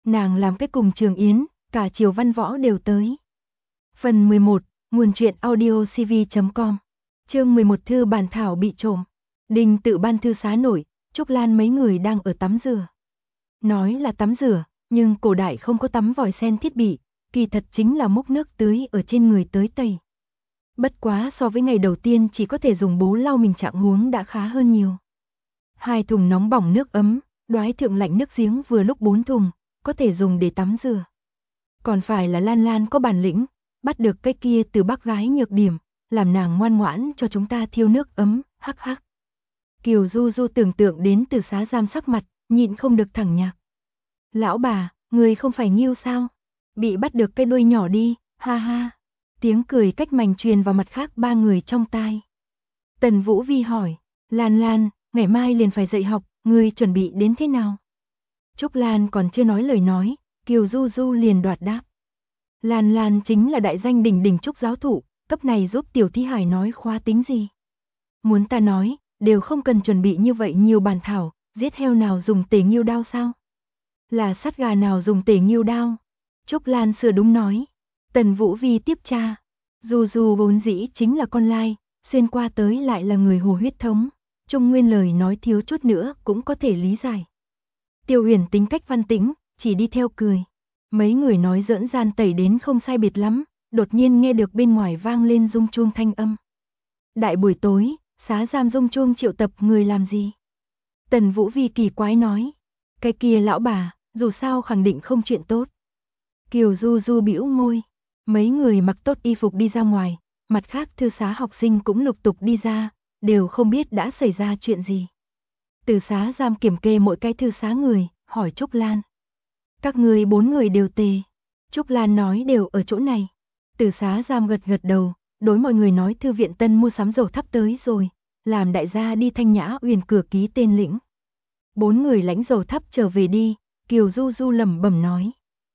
Nàng làm cái cùng Trường Yến, cả Triều Văn Võ đều tới. Phần 11, nguồn truyện audiocv.com. Chương 11 thư bản thảo bị trộm. Đình Tự Ban thư xá nổi, Trúc Lan mấy người đang ở tắm rửa. Nói là tắm rửa, nhưng cổ đại không có tắm vòi sen thiết bị, kỳ thật chính là múc nước tưới ở trên người tới tẩy. Bất quá so với ngày đầu tiên chỉ có thể dùng bố lau mình trạng huống đã khá hơn nhiều. 2 thùng nóng bỏng nước ấm, đoái thượng lạnh nước giếng vừa lúc 4 thùng, có thể dùng để tắm rửa. Còn phải là Lan Lan có bản lĩnh, bắt được cái kia từ bác gái nhược điểm, làm nàng ngoan ngoãn cho chúng ta thiêu nước ấm, hắc hắc. Kiều Du Du tưởng tượng đến Từ Xá Giam sắc mặt, nhịn không được thẳng nhạc. Lão bà, người không phải nghiêu sao? Bị bắt được cái đuôi nhỏ đi, ha ha. Tiếng cười cách mảnh truyền vào mặt khác 3 người trong tai. Tần Vũ Vi hỏi, Lan Lan, ngày mai liền phải dạy học, ngươi chuẩn bị đến thế nào? Trúc Lan còn chưa nói lời nói, Kiều Du Du liền đoạt đáp. Lan Lan chính là đại danh đỉnh đỉnh Trúc giáo thụ, cấp này giúp Tiểu Thi Hải nói khóa tính gì? Muốn ta nói, đều không cần chuẩn bị như vậy nhiều bản thảo, giết heo nào dùng tể nghiêu đao sao? Là sát gà nào dùng tể nghiêu đao? Trúc Lan sửa đúng nói. Tần Vũ Vi tiếp tra. Du Du vốn dĩ chính là con lai, xuyên qua tới lại là người Hồ huyết thống. Trung Nguyên lời nói thiếu chút nữa cũng có thể lý giải. Tiêu Huyền tính cách văn tĩnh, chỉ đi theo cười. Mấy người nói giỡn gian tẩy đến không sai biệt lắm, đột nhiên nghe được bên ngoài vang lên rung chuông thanh âm. Đại buổi tối, xá giam rung chuông triệu tập người làm gì? Tần Vũ Vi kỳ quái nói. Cái kia lão bà, dù sao khẳng định không chuyện tốt. Kiều Du Du bĩu môi. Mấy người mặc tốt y phục đi ra ngoài, mặt khác thư xá học sinh cũng lục tục đi ra, đều không biết đã xảy ra chuyện gì. Từ xá giam kiểm kê mỗi cái thư xá người, hỏi Trúc Lan. Các người 4 người đều tề. Trúc Lan nói đều ở chỗ này. Từ xá giam gật gật đầu, đối mọi người nói thư viện tân mua sắm dầu thắp tới rồi, làm đại gia đi Thanh Nhã Uyển cửa ký tên lĩnh. 4 người lãnh dầu thắp trở về đi, Kiều Du Du lẩm bẩm nói.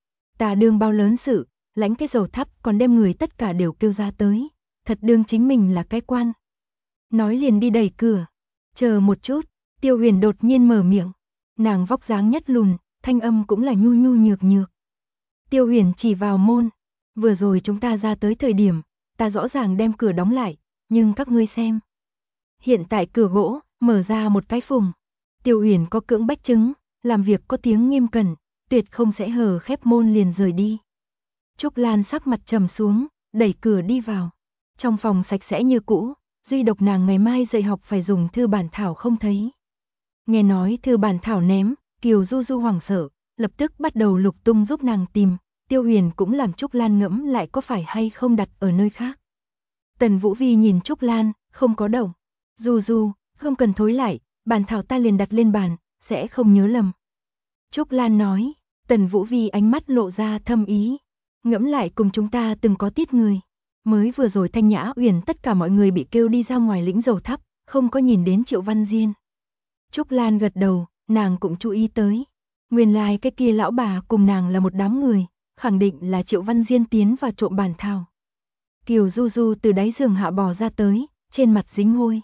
Ta đương bao lớn sự, lãnh cái dầu thắp còn đem người tất cả đều kêu ra tới, thật đương chính mình là cái quan. Nói liền đi đẩy cửa. Chờ một chút, Tiêu Huyền đột nhiên mở miệng. Nàng vóc dáng nhất lùn, thanh âm cũng là nhu nhu nhược nhược. Tiêu Huyền chỉ vào môn. Vừa rồi chúng ta ra tới thời điểm, ta rõ ràng đem cửa đóng lại, nhưng các ngươi xem. Hiện tại cửa gỗ, mở ra một cái phùng. Tiêu Huyền có cưỡng bách chứng, làm việc có tiếng nghiêm cẩn, tuyệt không sẽ hờ khép môn liền rời đi. Trúc Lan sắc mặt trầm xuống, đẩy cửa đi vào. Trong phòng sạch sẽ như cũ, duy độc nàng ngày mai dạy học phải dùng thư bản thảo không thấy. Nghe nói thư bản thảo ném, Kiều Du Du hoảng sợ, lập tức bắt đầu lục tung giúp nàng tìm, Tiêu Huyền cũng làm Trúc Lan ngẫm lại có phải hay không đặt ở nơi khác. Tần Vũ Vi nhìn Trúc Lan, không có động. Du Du, không cần thối lại, bản thảo ta liền đặt lên bàn, sẽ không nhớ lầm. Trúc Lan nói, Tần Vũ Vi ánh mắt lộ ra thâm ý. Ngẫm lại cùng chúng ta từng có tiết người. Mới vừa rồi Thanh Nhã Uyển tất cả mọi người bị kêu đi ra ngoài lĩnh dầu thắp, không có nhìn đến Triệu Văn Diên. Trúc Lan gật đầu, nàng cũng chú ý tới. Nguyên lai cái kia lão bà cùng nàng là một đám người, khẳng định là Triệu Văn Diên tiến vào trộm bản thảo. Kiều Du Du từ đáy giường hạ bò ra tới, trên mặt dính hôi.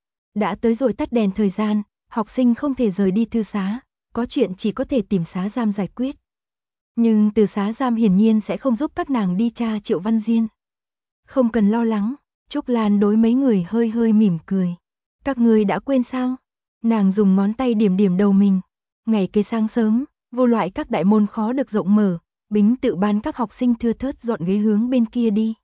Đã tới rồi tắt đèn thời gian, học sinh không thể rời đi thư xá, có chuyện chỉ có thể tìm xá giam giải quyết. Nhưng từ xá giam hiển nhiên sẽ không giúp các nàng đi tra Triệu Văn Diên. Không cần lo lắng, Trúc Lan đối mấy người hơi hơi mỉm cười. Các người đã quên sao? Nàng dùng ngón tay điểm điểm đầu mình. Ngày kế sáng sớm, vô loại các đại môn khó được rộng mở, Bính Tự Ban các học sinh thưa thớt dọn ghế hướng bên kia đi.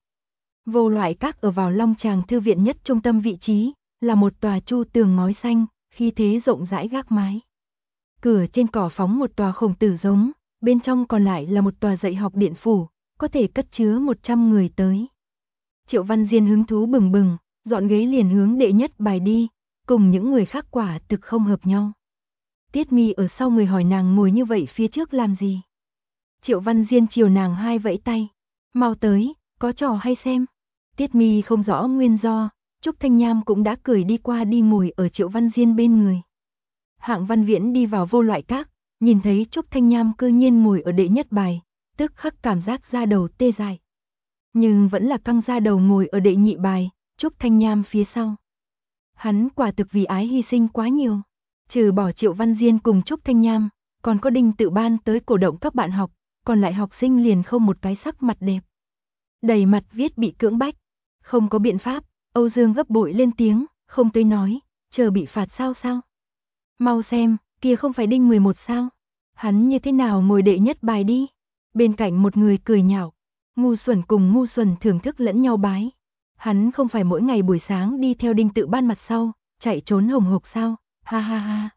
Vô loại các ở vào Long Tràng thư viện nhất trung tâm vị trí, là một tòa chu tường ngói xanh, khí thế rộng rãi gác mái. Cửa trên cỏ phóng một tòa khổng tử giống, bên trong còn lại là một tòa dạy học điện phủ, có thể cất chứa 100 người tới. Triệu Văn Diên hứng thú bừng bừng, dọn ghế liền hướng đệ nhất bài đi, cùng những người khác quả thực không hợp nhau. Tiết Mi ở sau người hỏi nàng ngồi như vậy phía trước làm gì. Triệu Văn Diên chiều nàng hai vẫy tay, mau tới, có trò hay xem. Tiết Mi không rõ nguyên do, Trúc Thanh Nham cũng đã cười đi qua đi ngồi ở Triệu Văn Diên bên người. Hạng Văn Viễn đi vào vô loại các, nhìn thấy Trúc Thanh Nham cơ nhiên ngồi ở đệ nhất bài, tức khắc cảm giác da đầu tê dại. Nhưng vẫn là căng da đầu ngồi ở đệ nhị bài, Trúc Thanh Nham phía sau. Hắn quả thực vì ái hy sinh quá nhiều. Trừ bỏ Triệu Văn Diên cùng Trúc Thanh Nham, còn có Đinh Tự Ban tới cổ động các bạn học, còn lại học sinh liền không một cái sắc mặt đẹp. Đầy mặt viết bị cưỡng bách, không có biện pháp, Âu Dương gấp bội lên tiếng, không tới nói, chờ bị phạt sao? Mau xem, kia không phải Đinh 11 sao? Hắn như thế nào ngồi đệ nhất bài đi? Bên cạnh một người cười nhạo, ngu xuẩn cùng ngu xuẩn thưởng thức lẫn nhau bái. Hắn không phải mỗi ngày buổi sáng đi theo Đinh Tự Ban mặt sau, chạy trốn hồng hộc sao? Ha ha ha.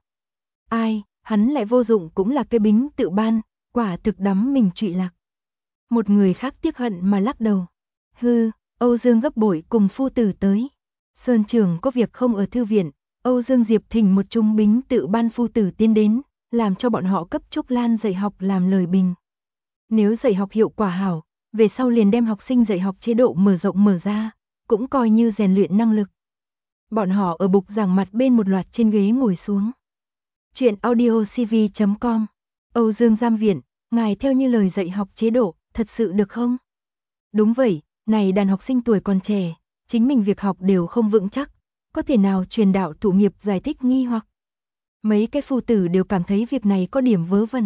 Ai, hắn lại vô dụng cũng là cái Bính Tự Ban, quả thực đắm mình trụy lạc. Một người khác tiếc hận mà lắc đầu. Hư, Âu Dương gấp bội cùng phu tử tới. Sơn Trường có việc không ở thư viện, Âu Dương Diệp thỉnh một trung Bính Tự Ban phu tử tiến đến, làm cho bọn họ cấp Trúc Lan dạy học làm lời bình. Nếu dạy học hiệu quả hảo, về sau liền đem học sinh dạy học chế độ mở rộng mở ra, cũng coi như rèn luyện năng lực. Bọn họ ở bục giảng mặt bên một loạt trên ghế ngồi xuống. Chuyện audiocv.com. Âu Dương Giam Viện, ngài theo như lời dạy học chế độ, thật sự được không? Đúng vậy, này đàn học sinh tuổi còn trẻ, chính mình việc học đều không vững chắc, có thể nào truyền đạo thụ nghiệp giải thích nghi hoặc. Mấy cái phu tử đều cảm thấy việc này có điểm vớ vẩn.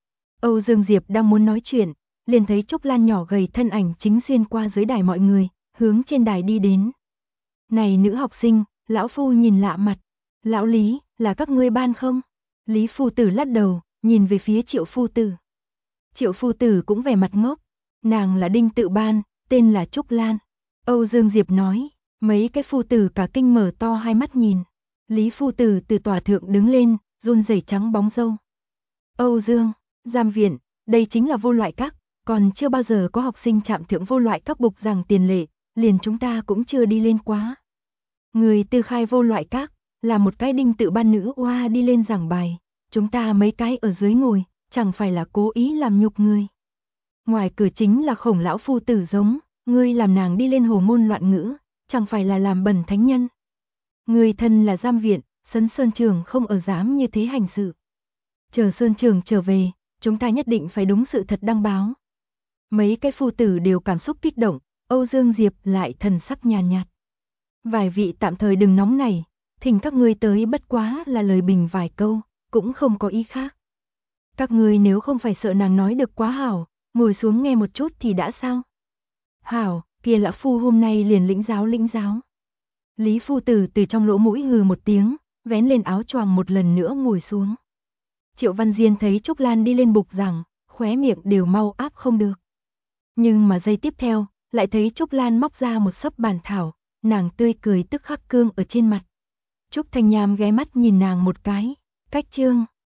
Âu Dương Diệp đang muốn nói chuyện, liền thấy Trúc Lan nhỏ gầy thân ảnh chính xuyên qua dưới đài mọi người, hướng trên đài đi đến. Này nữ học sinh, lão phu nhìn lạ mặt. Lão Lý, là các ngươi ban không? Lý phu tử lắc đầu, nhìn về phía Triệu phu tử. Triệu phu tử cũng vẻ mặt ngốc. Nàng là Đinh Tự Ban, tên là Trúc Lan. Âu Dương Diệp nói, mấy cái phu tử cả kinh mở to hai mắt nhìn. Lý phu tử từ tòa thượng đứng lên, run rẩy trắng bóng râu. Âu Dương, Giam Viện, đây chính là vô loại các, còn chưa bao giờ có học sinh chạm thượng vô loại các bục giảng tiền lệ, liền chúng ta cũng chưa đi lên quá. Người tư khai vô loại các, là một cái Đinh Tự Ban nữ oa đi lên giảng bài, chúng ta mấy cái ở dưới ngồi, chẳng phải là cố ý làm nhục người. Ngoài cửa chính là Khổng lão phu tử giống, ngươi làm nàng đi lên hồ môn loạn ngữ, chẳng phải là làm bẩn thánh nhân. Người thân là Giam Viện, Sơn Trường không ở dám như thế hành sự. Chờ Sơn Trường trở về, chúng ta nhất định phải đúng sự thật đăng báo. Mấy cái phu tử đều cảm xúc kích động, Âu Dương Diệp lại thần sắc nhàn nhạt. Vài vị tạm thời đừng nóng này, thỉnh các ngươi tới bất quá là lời bình vài câu, cũng không có ý khác. Các ngươi nếu không phải sợ nàng nói được quá hảo, ngồi xuống nghe một chút thì đã sao? Hảo, kia lão phu hôm nay liền lĩnh giáo. Lý phu tử từ trong lỗ mũi hừ một tiếng, vén lên áo choàng một lần nữa ngồi xuống. Triệu Văn Diên thấy Trúc Lan đi lên bục giảng, khóe miệng đều mau áp không được. Nhưng mà giây tiếp theo, lại thấy Trúc Lan móc ra một xấp bản thảo, nàng tươi cười tức khắc cương ở trên mặt. Trúc Thanh Nham ghé mắt nhìn nàng một cái, cách chương,